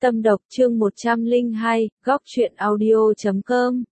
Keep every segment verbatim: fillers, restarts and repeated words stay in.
Tâm độc chương một trăm lẻ hai, góc truyện audio chấm com.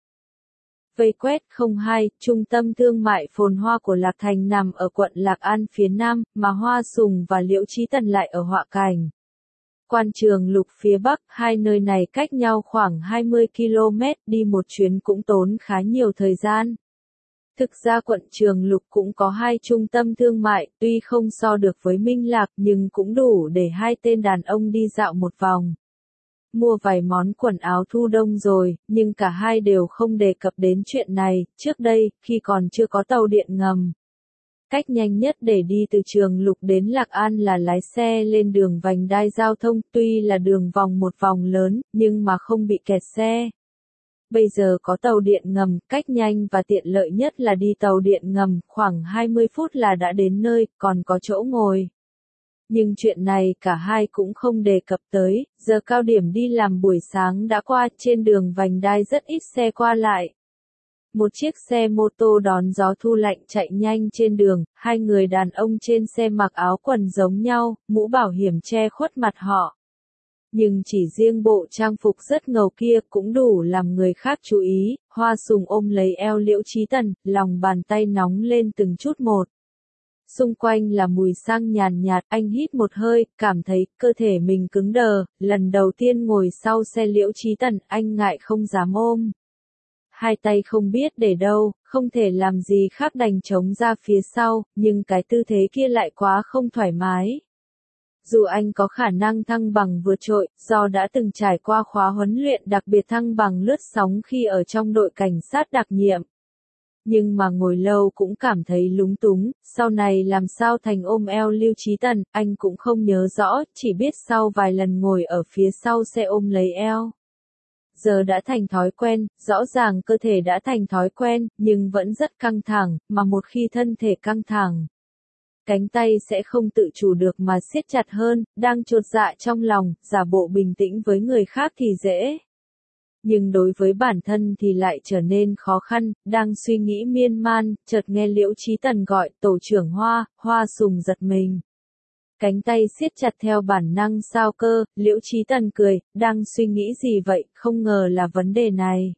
Vây quét không hai, trung tâm thương mại phồn hoa của Lạc Thành nằm ở quận Lạc An phía nam, mà Hoa Sùng và Liễu Chí Tần lại ở Họa Cảnh. Quan Trường Lục phía bắc, hai nơi này cách nhau khoảng hai mươi ki lô mét, đi một chuyến cũng tốn khá nhiều thời gian. Thực ra quận Trường Lục cũng có hai trung tâm thương mại, tuy không so được với Minh Lạc nhưng cũng đủ để hai tên đàn ông đi dạo một vòng. Mua vài món quần áo thu đông rồi, nhưng cả hai đều không đề cập đến chuyện này, trước đây, khi còn chưa có tàu điện ngầm. Cách nhanh nhất để đi từ Trường Lục đến Lạc An là lái xe lên đường vành đai giao thông, tuy là đường vòng một vòng lớn, nhưng mà không bị kẹt xe. Bây giờ có tàu điện ngầm, cách nhanh và tiện lợi nhất là đi tàu điện ngầm, khoảng hai mươi phút là đã đến nơi, còn có chỗ ngồi. Nhưng chuyện này cả hai cũng không đề cập tới, giờ cao điểm đi làm buổi sáng đã qua, trên đường vành đai rất ít xe qua lại. Một chiếc xe mô tô đón gió thu lạnh chạy nhanh trên đường, hai người đàn ông trên xe mặc áo quần giống nhau, mũ bảo hiểm che khuất mặt họ. Nhưng chỉ riêng bộ trang phục rất ngầu kia cũng đủ làm người khác chú ý. Hoa Sùng ôm lấy eo Liễu Chí Tần, lòng bàn tay nóng lên từng chút một. Xung quanh là mùi xăng nhàn nhạt, anh hít một hơi, cảm thấy cơ thể mình cứng đờ, lần đầu tiên ngồi sau xe Liễu Chí Tần, anh ngại không dám ôm. Hai tay không biết để đâu, không thể làm gì khác đành chống ra phía sau, nhưng cái tư thế kia lại quá không thoải mái. Dù anh có khả năng thăng bằng vượt trội, do đã từng trải qua khóa huấn luyện đặc biệt thăng bằng lướt sóng khi ở trong đội cảnh sát đặc nhiệm. Nhưng mà ngồi lâu cũng cảm thấy lúng túng, sau này làm sao thành ôm eo Liễu Chí Tần, anh cũng không nhớ rõ, chỉ biết sau vài lần ngồi ở phía sau xe ôm lấy eo. Giờ đã thành thói quen, rõ ràng cơ thể đã thành thói quen, nhưng vẫn rất căng thẳng, mà một khi thân thể căng thẳng, cánh tay sẽ không tự chủ được mà siết chặt hơn, đang chột dạ trong lòng, giả bộ bình tĩnh với người khác thì dễ. Nhưng đối với bản thân thì lại trở nên khó khăn, đang suy nghĩ miên man, chợt nghe Liễu Chí Tần gọi, tổ trưởng Hoa, Hoa Sùng giật mình. Cánh tay siết chặt theo bản năng sao cơ, Liễu Chí Tần cười, đang suy nghĩ gì vậy, không ngờ là vấn đề này.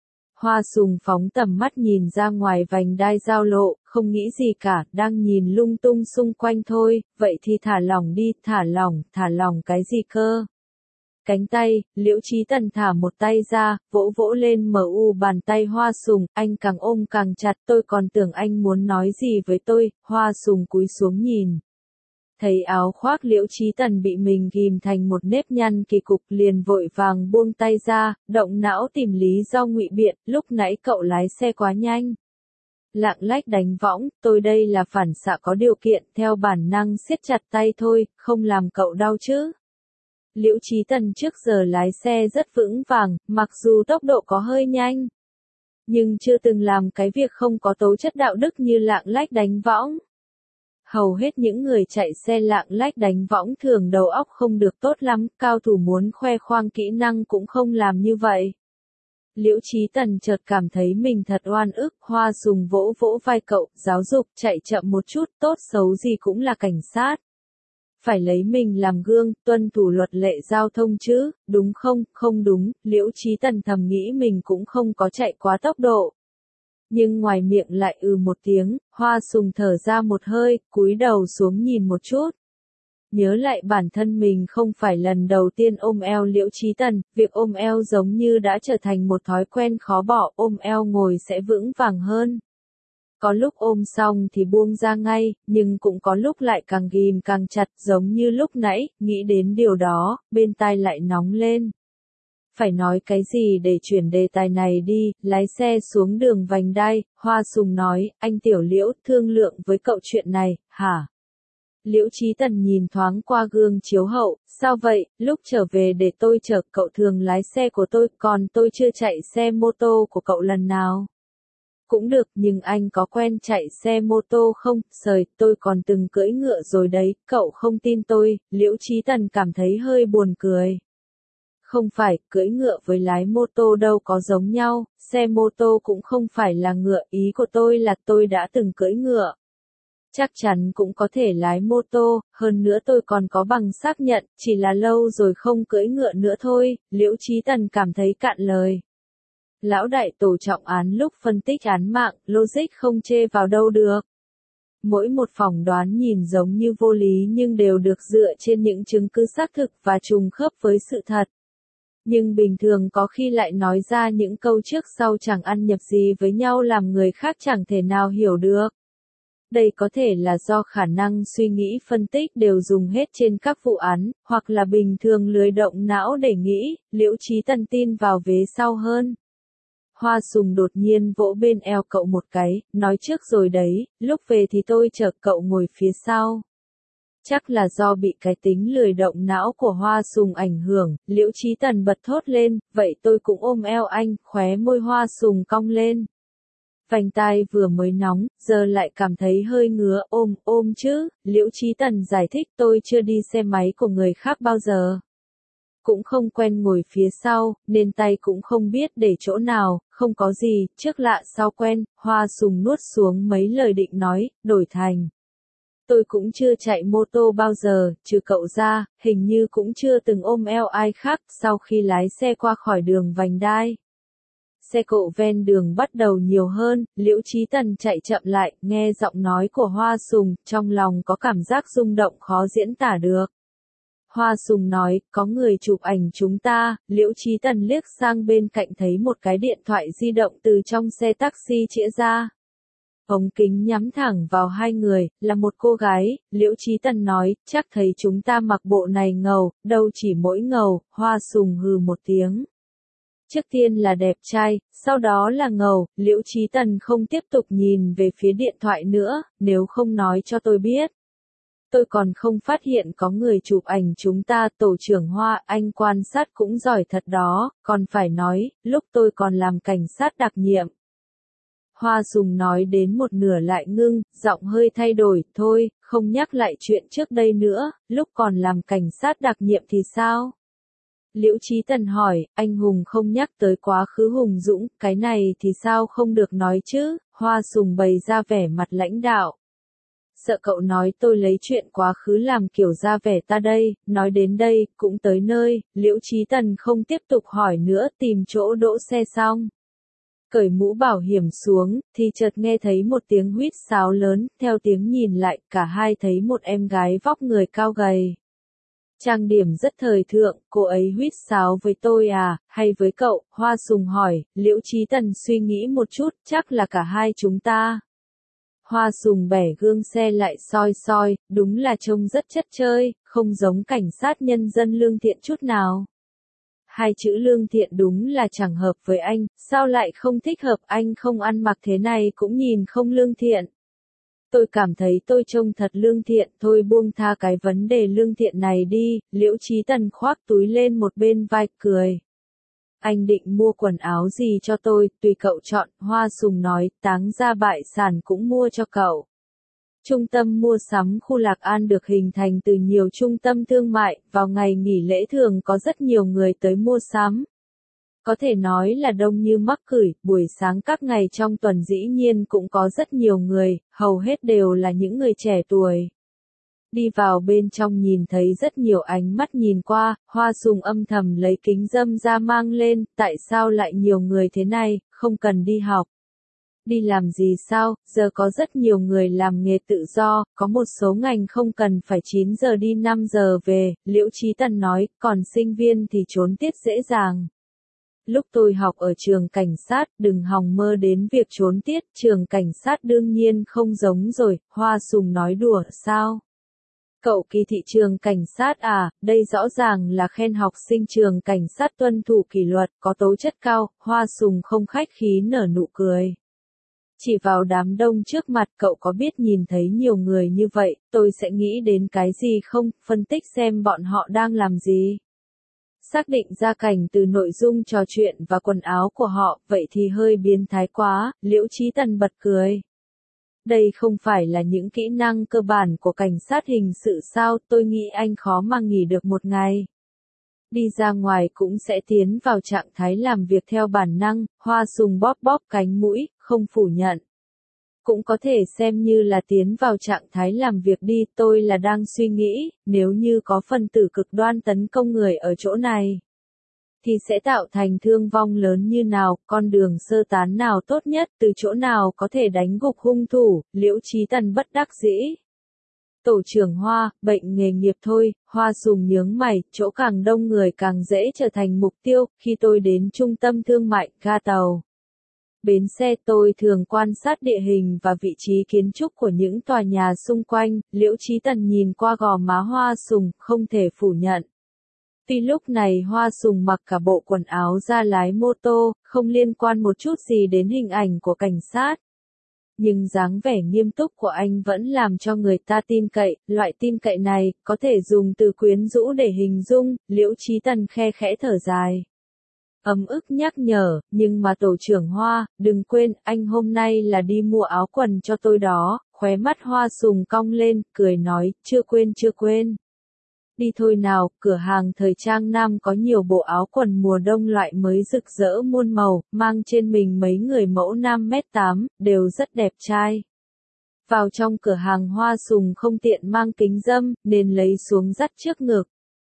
Hoa Sùng phóng tầm mắt nhìn ra ngoài vành đai giao lộ, không nghĩ gì cả, đang nhìn lung tung xung quanh thôi, vậy thì thả lỏng đi, thả lỏng, thả lỏng cái gì cơ. Cánh tay, Liễu Chí Tần thả một tay ra, vỗ vỗ lên mờ u bàn tay Hoa Sùng, anh càng ôm càng chặt, tôi còn tưởng anh muốn nói gì với tôi. Hoa Sùng cúi xuống nhìn. Thấy áo khoác Liễu Chí Tần bị mình ghim thành một nếp nhăn kỳ cục, liền vội vàng buông tay ra, động não tìm lý do ngụy biện, lúc nãy cậu lái xe quá nhanh. Lạng lách đánh võng, tôi đây là phản xạ có điều kiện, theo bản năng siết chặt tay thôi, không làm cậu đau chứ. Liễu Chí Tần trước giờ lái xe rất vững vàng, mặc dù tốc độ có hơi nhanh, nhưng chưa từng làm cái việc không có tố chất đạo đức như lạng lách đánh võng. Hầu hết những người chạy xe lạng lách đánh võng thường đầu óc không được tốt lắm, cao thủ muốn khoe khoang kỹ năng cũng không làm như vậy. Liễu Chí Tần chợt cảm thấy mình thật oan ức, Hoa Sùng vỗ vỗ vai cậu, giáo dục, chạy chậm một chút, tốt xấu gì cũng là cảnh sát. Phải lấy mình làm gương, tuân thủ luật lệ giao thông chứ, đúng không, không đúng, Liễu Chí Tần thầm nghĩ mình cũng không có chạy quá tốc độ. Nhưng ngoài miệng lại ừ một tiếng, Hoa Sùng thở ra một hơi, cúi đầu xuống nhìn một chút. Nhớ lại bản thân mình không phải lần đầu tiên ôm eo Liễu Chí Tần, việc ôm eo giống như đã trở thành một thói quen khó bỏ, ôm eo ngồi sẽ vững vàng hơn. Có lúc ôm xong thì buông ra ngay, nhưng cũng có lúc lại càng ghim càng chặt, giống như lúc nãy, nghĩ đến điều đó, bên tai lại nóng lên. Phải nói cái gì để chuyển đề tài này đi, lái xe xuống đường vành đai, Hoa Sùng nói, anh Tiểu Liễu, thương lượng với cậu chuyện này, hả? Liễu Chí Tần nhìn thoáng qua gương chiếu hậu, sao vậy, lúc trở về để tôi chở cậu thường lái xe của tôi, còn tôi chưa chạy xe mô tô của cậu lần nào. Cũng được, nhưng anh có quen chạy xe mô tô không, sời, tôi còn từng cưỡi ngựa rồi đấy, cậu không tin tôi, Liễu Chí Tần cảm thấy hơi buồn cười. Không phải, cưỡi ngựa với lái mô tô đâu có giống nhau, xe mô tô cũng không phải là ngựa, ý của tôi là tôi đã từng cưỡi ngựa. chắc chắn cũng có thể lái mô tô, hơn nữa tôi còn có bằng xác nhận, chỉ là lâu rồi không cưỡi ngựa nữa thôi, Liễu Chí Tần cảm thấy cạn lời. Lão đại tổ trọng án lúc phân tích án mạng, logic không chê vào đâu được. Mỗi một phỏng đoán nhìn giống như vô lý nhưng đều được dựa trên những chứng cứ xác thực và trùng khớp với sự thật. Nhưng bình thường có khi lại nói ra những câu trước sau chẳng ăn nhập gì với nhau làm người khác chẳng thể nào hiểu được. Đây có thể là do khả năng suy nghĩ phân tích đều dùng hết trên các vụ án, hoặc là bình thường lười động não để nghĩ, Liễu Chí Tần tin vào vế sau hơn. Hoa Sùng đột nhiên vỗ bên eo cậu một cái, nói trước rồi đấy, lúc về thì tôi chở cậu ngồi phía sau. Chắc là do bị cái tính lười động não của Hoa Sùng ảnh hưởng, Liễu Chí Tần bật thốt lên, vậy tôi cũng ôm eo anh, khóe môi Hoa Sùng cong lên. Vành tai vừa mới nóng, giờ lại cảm thấy hơi ngứa, ôm, ôm chứ, Liễu Chí Tần giải thích tôi chưa đi xe máy của người khác bao giờ. Cũng không quen ngồi phía sau, nên tay cũng không biết để chỗ nào, không có gì, trước lạ sau quen, Hoa Sùng nuốt xuống mấy lời định nói, đổi thành. Tôi cũng chưa chạy mô tô bao giờ, trừ cậu ra, hình như cũng chưa từng ôm eo ai khác, sau khi lái xe qua khỏi đường vành đai. Xe cộ ven đường bắt đầu nhiều hơn, Liễu Chí Tần chạy chậm lại, nghe giọng nói của Hoa Sùng, trong lòng có cảm giác rung động khó diễn tả được. Hoa Sùng nói, có người chụp ảnh chúng ta, Liễu Chí Tần liếc sang bên cạnh thấy một cái điện thoại di động từ trong xe taxi chĩa ra. Ống kính nhắm thẳng vào hai người, là một cô gái, Liễu Chí Tần nói, chắc thấy chúng ta mặc bộ này ngầu, đâu chỉ mỗi ngầu, Hoa Sùng hừ một tiếng. Trước tiên là đẹp trai, sau đó là ngầu, Liễu Chí Tần không tiếp tục nhìn về phía điện thoại nữa, nếu không nói cho tôi biết. Tôi còn không phát hiện có người chụp ảnh chúng ta, tổ trưởng Hoa, anh quan sát cũng giỏi thật đó, còn phải nói, lúc tôi còn làm cảnh sát đặc nhiệm. Hoa Sùng nói đến một nửa lại ngưng, giọng hơi thay đổi, thôi, không nhắc lại chuyện trước đây nữa, lúc còn làm cảnh sát đặc nhiệm thì sao? Liễu Chí Tần hỏi, anh Hùng không nhắc tới quá khứ hùng dũng, cái này thì sao không được nói chứ, Hoa Sùng bày ra vẻ mặt lãnh đạo. Sợ cậu nói tôi lấy chuyện quá khứ làm kiểu ra vẻ ta đây, nói đến đây, cũng tới nơi, Liễu Chí Tần không tiếp tục hỏi nữa, tìm chỗ đỗ xe xong. Cởi mũ bảo hiểm xuống, thì chợt nghe thấy một tiếng huýt sáo lớn, theo tiếng nhìn lại, cả hai thấy một em gái vóc người cao gầy. Trang điểm rất thời thượng, cô ấy huýt sáo với tôi à, hay với cậu, Hoa Sùng hỏi, Liễu Chí Tần suy nghĩ một chút, chắc là cả hai chúng ta. Hoa Sùng bẻ gương xe lại soi soi, đúng là trông rất chất chơi, không giống cảnh sát nhân dân lương thiện chút nào. Hai chữ lương thiện đúng là chẳng hợp với anh, sao lại không thích hợp, anh không ăn mặc thế này cũng nhìn không lương thiện. Tôi cảm thấy tôi trông thật lương thiện, thôi buông tha cái vấn đề lương thiện này đi, Liễu Chí Tần khoác túi lên một bên vai, cười. Anh định mua quần áo gì cho tôi, tùy cậu chọn, Hoa Sùng nói, táng ra bại sản cũng mua cho cậu. Trung tâm mua sắm khu Lạc An được hình thành từ nhiều trung tâm thương mại, vào ngày nghỉ lễ thường có rất nhiều người tới mua sắm. Có thể nói là đông như mắc cửi, buổi sáng các ngày trong tuần dĩ nhiên cũng có rất nhiều người, hầu hết đều là những người trẻ tuổi. Đi vào bên trong nhìn thấy rất nhiều ánh mắt nhìn qua, Hoa Sùng âm thầm lấy kính râm ra mang lên, tại sao lại nhiều người thế này, không cần đi học. Đi làm gì sao, giờ có rất nhiều người làm nghề tự do, có một số ngành không cần phải chín giờ đi năm giờ về, Liễu Chí Tần nói, còn sinh viên thì trốn tiết dễ dàng. Lúc tôi học ở trường cảnh sát, đừng hòng mơ đến việc trốn tiết, trường cảnh sát đương nhiên không giống rồi, Hoa Sùng nói đùa, sao? Cậu kỳ thị trường cảnh sát à, đây rõ ràng là khen học sinh trường cảnh sát tuân thủ kỷ luật, có tố chất cao, Hoa Sùng không khách khí nở nụ cười. Chỉ vào đám đông trước mặt cậu có biết nhìn thấy nhiều người như vậy, tôi sẽ nghĩ đến cái gì không, phân tích xem bọn họ đang làm gì. Xác định ra cảnh từ nội dung trò chuyện và quần áo của họ, vậy thì hơi biến thái quá, Liễu Chí Tần bật cười. Đây không phải là những kỹ năng cơ bản của cảnh sát hình sự sao, tôi nghĩ anh khó mà nghỉ được một ngày. Đi ra ngoài cũng sẽ tiến vào trạng thái làm việc theo bản năng, Hoa Sùng bóp bóp cánh mũi, không phủ nhận. Cũng có thể xem như là tiến vào trạng thái làm việc đi, tôi là đang suy nghĩ, nếu như có phần tử cực đoan tấn công người ở chỗ này, thì sẽ tạo thành thương vong lớn như nào, con đường sơ tán nào tốt nhất, từ chỗ nào có thể đánh gục hung thủ, Liễu Chí Tần bất đắc dĩ. Tổ trưởng Hoa, bệnh nghề nghiệp thôi, Hoa Sùng nhướng mày, chỗ càng đông người càng dễ trở thành mục tiêu, khi tôi đến trung tâm thương mại, ga tàu, bến xe tôi thường quan sát địa hình và vị trí kiến trúc của những tòa nhà xung quanh, Liễu Chí Tần nhìn qua gò má Hoa Sùng, không thể phủ nhận. Tuy lúc này Hoa Sùng mặc cả bộ quần áo ra lái mô tô, không liên quan một chút gì đến hình ảnh của cảnh sát. Nhưng dáng vẻ nghiêm túc của anh vẫn làm cho người ta tin cậy, loại tin cậy này, có thể dùng từ quyến rũ để hình dung, Liễu Chí Tần khe khẽ thở dài. Ấm ức nhắc nhở, nhưng mà tổ trưởng Hoa, đừng quên, anh hôm nay là đi mua áo quần cho tôi đó, khóe mắt Hoa Sùng cong lên, cười nói, chưa quên chưa quên. Đi thôi nào, cửa hàng thời trang nam có nhiều bộ áo quần mùa đông loại mới rực rỡ muôn màu, mang trên mình mấy người mẫu năm mét tám, đều rất đẹp trai. Vào trong cửa hàng Hoa Sùng không tiện mang kính râm, nên lấy xuống dắt trước ngực.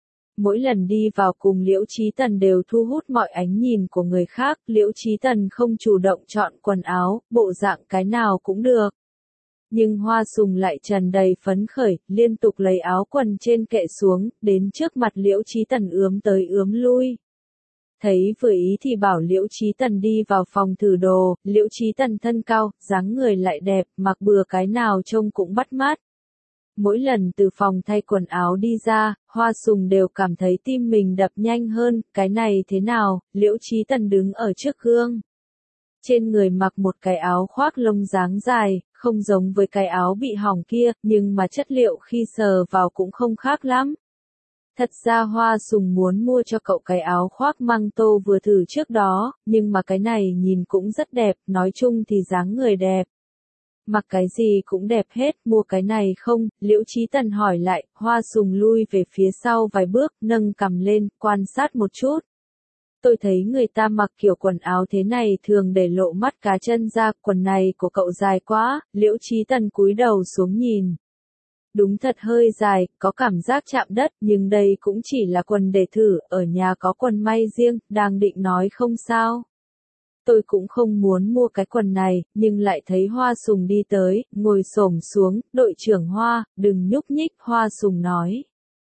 Mỗi lần đi vào cùng Liễu Chí Tần đều thu hút mọi ánh nhìn của người khác, Liễu Chí Tần không chủ động chọn quần áo, bộ dạng cái nào cũng được. Nhưng Hoa Sùng lại tràn đầy phấn khởi, liên tục lấy áo quần trên kệ xuống, đến trước mặt Liễu Chí Tần ướm tới ướm lui. Thấy vừa ý thì bảo Liễu Chí Tần đi vào phòng thử đồ, Liễu Chí Tần thân cao, dáng người lại đẹp, mặc bừa cái nào trông cũng bắt mắt. Mỗi lần từ phòng thay quần áo đi ra, Hoa Sùng đều cảm thấy tim mình đập nhanh hơn, cái này thế nào, Liễu Chí Tần đứng ở trước gương. Trên người mặc một cái áo khoác lông dáng dài, không giống với cái áo bị hỏng kia, nhưng mà chất liệu khi sờ vào cũng không khác lắm. Thật ra Hoa Sùng muốn mua cho cậu cái áo khoác măng tô vừa thử trước đó, nhưng mà cái này nhìn cũng rất đẹp, nói chung thì dáng người đẹp. Mặc cái gì cũng đẹp hết, mua cái này không, Liễu Chí Tần hỏi lại, Hoa Sùng lui về phía sau vài bước, nâng cằm lên, quan sát một chút. Tôi thấy người ta mặc kiểu quần áo thế này thường để lộ mắt cá chân ra, quần này của cậu dài quá, Liễu Chí Tần cúi đầu xuống nhìn. Đúng thật hơi dài, có cảm giác chạm đất, nhưng đây cũng chỉ là quần để thử, ở nhà có quần may riêng, đang định nói không sao. Tôi cũng không muốn mua cái quần này, nhưng lại thấy Hoa Sùng đi tới, ngồi xổm xuống, đội trưởng Hoa, đừng nhúc nhích, Hoa Sùng nói.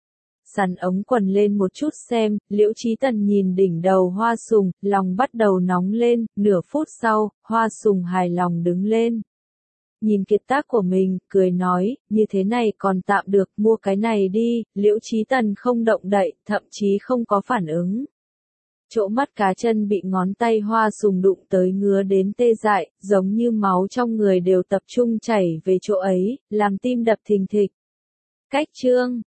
Sắn ống quần lên một chút xem, Liễu Chí Tần nhìn đỉnh đầu Hoa Sùng, lòng bắt đầu nóng lên, nửa phút sau, Hoa Sùng hài lòng đứng lên. Nhìn kiệt tác của mình, cười nói, như thế này còn tạm được, mua cái này đi, Liễu Chí Tần không động đậy, thậm chí không có phản ứng. Chỗ mắt cá chân bị ngón tay Hoa Sùng đụng tới ngứa đến tê dại, giống như máu trong người đều tập trung chảy về chỗ ấy, làm tim đập thình thịch. Cách chương